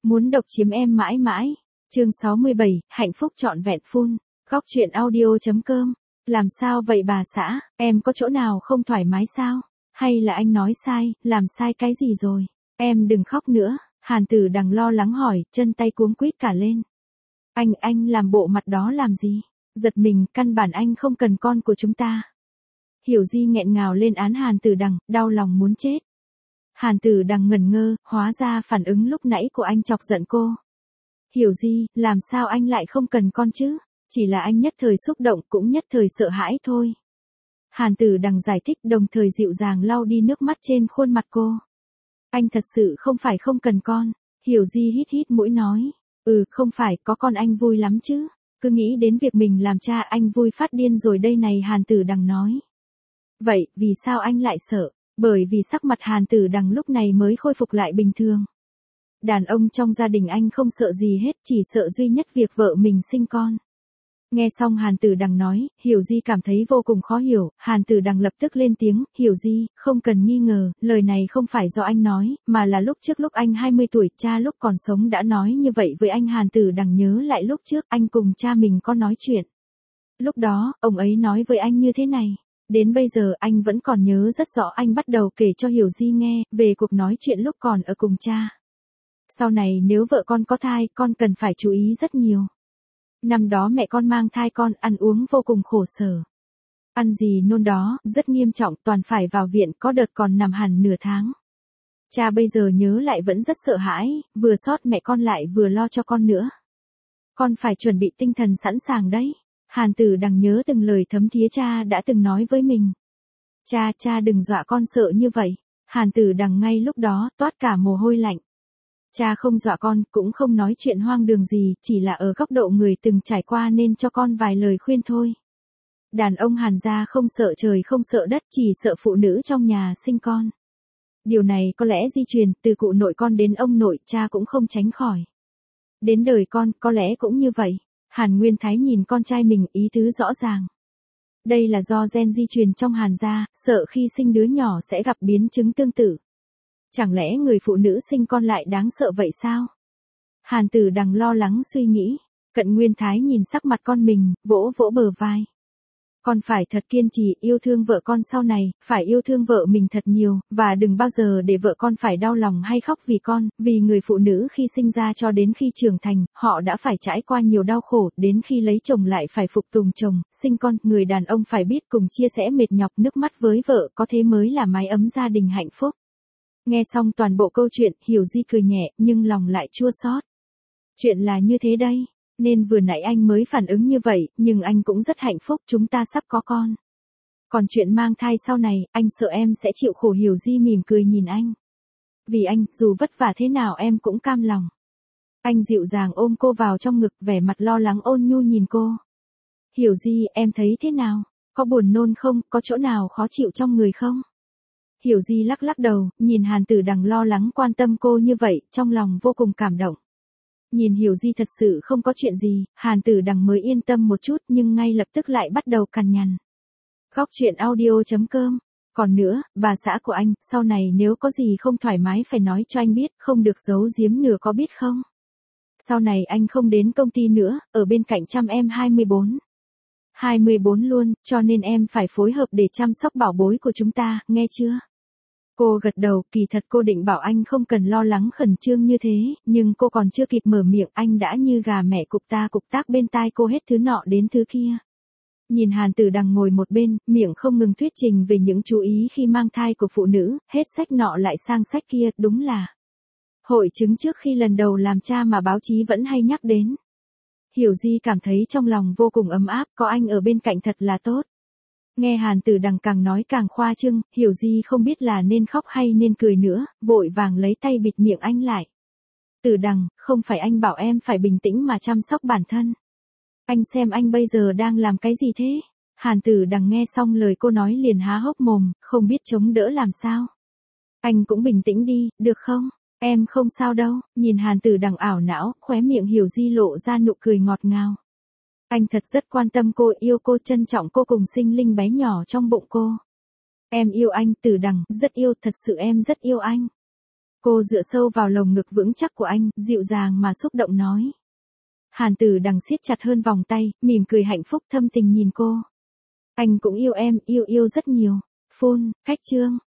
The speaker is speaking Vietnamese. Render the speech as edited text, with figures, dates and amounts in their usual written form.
Muốn độc chiếm em mãi mãi. Chương 67, hạnh phúc trọn vẹn full. Góc truyện audio.com. Làm sao vậy bà xã, em có chỗ nào không thoải mái sao? Hay là anh nói sai, làm sai cái gì rồi? Em đừng khóc nữa. Hàn Tử Đằng lo lắng hỏi, chân tay cuống quýt cả lên. Anh làm bộ mặt đó làm gì? Giật mình, căn bản anh không cần con của chúng ta. Hiểu Di nghẹn ngào lên án Hàn Tử Đằng, đau lòng muốn chết. Hàn Tử Đằng ngẩn ngơ, hóa ra phản ứng lúc nãy của anh chọc giận cô. Hiểu Di, làm sao anh lại không cần con chứ? Chỉ là anh nhất thời xúc động cũng nhất thời sợ hãi thôi. Hàn Tử Đằng giải thích đồng thời dịu dàng lau đi nước mắt trên khuôn mặt cô. Anh thật sự không phải không cần con. Hiểu Di hít hít mũi nói. Không phải, có con anh vui lắm chứ. Cứ nghĩ đến việc mình làm cha anh vui phát điên rồi đây này, Hàn Tử Đằng nói. Vậy, vì sao anh lại sợ? Bởi vì sắc mặt Hàn Tử Đằng lúc này mới khôi phục lại bình thường. Đàn ông trong gia đình anh không sợ gì hết, chỉ sợ duy nhất việc vợ mình sinh con. Nghe xong Hàn Tử Đằng nói, Hiểu Di cảm thấy vô cùng khó hiểu, Hàn Tử Đằng lập tức lên tiếng, Hiểu Di, không cần nghi ngờ, lời này không phải do anh nói, mà là lúc trước lúc anh 20 tuổi, cha lúc còn sống đã nói như vậy với anh. Hàn Tử Đằng nhớ lại lúc trước anh cùng cha mình có nói chuyện. Lúc đó, ông ấy nói với anh như thế này. Đến bây giờ anh vẫn còn nhớ rất rõ, anh bắt đầu kể cho Hiểu Di nghe, về cuộc nói chuyện lúc còn ở cùng cha. Sau này nếu vợ con có thai, con cần phải chú ý rất nhiều. Năm đó mẹ con mang thai con, ăn uống vô cùng khổ sở. Ăn gì nôn đó, rất nghiêm trọng, toàn phải vào viện, có đợt còn nằm hẳn nửa tháng. Cha bây giờ nhớ lại vẫn rất sợ hãi, vừa xót mẹ con lại vừa lo cho con nữa. Con phải chuẩn bị tinh thần sẵn sàng đấy. Hàn Tử Đằng nhớ từng lời thấm thía cha đã từng nói với mình. Cha đừng dọa con sợ như vậy. Hàn Tử Đằng ngay lúc đó toát cả mồ hôi lạnh. Cha không dọa con, cũng không nói chuyện hoang đường gì, chỉ là ở góc độ người từng trải qua nên cho con vài lời khuyên thôi. Đàn ông Hàn gia không sợ trời không sợ đất, chỉ sợ phụ nữ trong nhà sinh con. Điều này có lẽ di truyền từ cụ nội con đến ông nội, cha cũng không tránh khỏi. Đến đời con, có lẽ cũng như vậy. Hàn Nguyên Thái nhìn con trai mình, ý tứ rõ ràng. Đây là do gen di truyền trong Hàn gia, sợ khi sinh đứa nhỏ sẽ gặp biến chứng tương tự. Chẳng lẽ người phụ nữ sinh con lại đáng sợ vậy sao? Hàn Tử Đằng lo lắng suy nghĩ. Cận Nguyên Thái nhìn sắc mặt con mình, vỗ vỗ bờ vai. Con phải thật kiên trì, yêu thương vợ con sau này, phải yêu thương vợ mình thật nhiều, và đừng bao giờ để vợ con phải đau lòng hay khóc vì con, vì người phụ nữ khi sinh ra cho đến khi trưởng thành, họ đã phải trải qua nhiều đau khổ, đến khi lấy chồng lại phải phục tùng chồng, sinh con, người đàn ông phải biết cùng chia sẻ mệt nhọc nước mắt với vợ, có thế mới là mái ấm gia đình hạnh phúc. Nghe xong toàn bộ câu chuyện, Hiểu Di cười nhẹ, nhưng lòng lại chua xót. Chuyện là như thế đây. Nên vừa nãy anh mới phản ứng như vậy, nhưng anh cũng rất hạnh phúc, chúng ta sắp có con. Còn chuyện mang thai sau này, anh sợ em sẽ chịu khổ. Hiểu Di mỉm cười nhìn anh. Vì anh, dù vất vả thế nào em cũng cam lòng. Anh dịu dàng ôm cô vào trong ngực, vẻ mặt lo lắng ôn nhu nhìn cô. Hiểu Di, em thấy thế nào? Có buồn nôn không? Có chỗ nào khó chịu trong người không? Hiểu Di lắc lắc đầu, nhìn Hàn Tử Đằng lo lắng quan tâm cô như vậy, trong lòng vô cùng cảm động. Nhìn Hiểu Di thật sự không có chuyện gì, Hàn Tử Đằng mới yên tâm một chút, nhưng ngay lập tức lại bắt đầu cằn nhằn. Góc truyện audio.com. Còn nữa, bà xã của anh, sau này nếu có gì không thoải mái phải nói cho anh biết, không được giấu giếm nửa, có biết không? Sau này anh không đến công ty nữa, ở bên cạnh chăm em 24. 24 luôn, cho nên em phải phối hợp để chăm sóc bảo bối của chúng ta, nghe chưa? Cô gật đầu, kỳ thật cô định bảo anh không cần lo lắng khẩn trương như thế, nhưng cô còn chưa kịp mở miệng, anh đã như gà mẹ cục tác bên tai cô hết thứ nọ đến thứ kia. Nhìn Hàn Tử Đằng ngồi một bên, miệng không ngừng thuyết trình về những chú ý khi mang thai của phụ nữ, hết sách nọ lại sang sách kia, đúng là hội chứng trước khi lần đầu làm cha mà báo chí vẫn hay nhắc đến. Hiểu Di cảm thấy trong lòng vô cùng ấm áp, có anh ở bên cạnh thật là tốt. Nghe Hàn Tử Đằng càng nói càng khoa trương, Hiểu Di không biết là nên khóc hay nên cười nữa, vội vàng lấy tay bịt miệng anh lại. Tử Đằng, không phải anh bảo em phải bình tĩnh mà chăm sóc bản thân. Anh xem anh bây giờ đang làm cái gì thế? Hàn Tử Đằng nghe xong lời cô nói liền há hốc mồm, không biết chống đỡ làm sao. Anh cũng bình tĩnh đi, được không? Em không sao đâu. Nhìn Hàn Tử Đằng ảo não, khóe miệng Hiểu Di lộ ra nụ cười ngọt ngào. Anh thật rất quan tâm cô, yêu cô, trân trọng cô cùng sinh linh bé nhỏ trong bụng cô. Em yêu anh, Tử Đằng, rất yêu, thật sự em rất yêu anh. Cô dựa sâu vào lồng ngực vững chắc của anh, dịu dàng mà xúc động nói. Hàn Tử Đằng siết chặt hơn vòng tay, mỉm cười hạnh phúc thâm tình nhìn cô. Anh cũng yêu em, yêu rất nhiều. Phun, cách chương.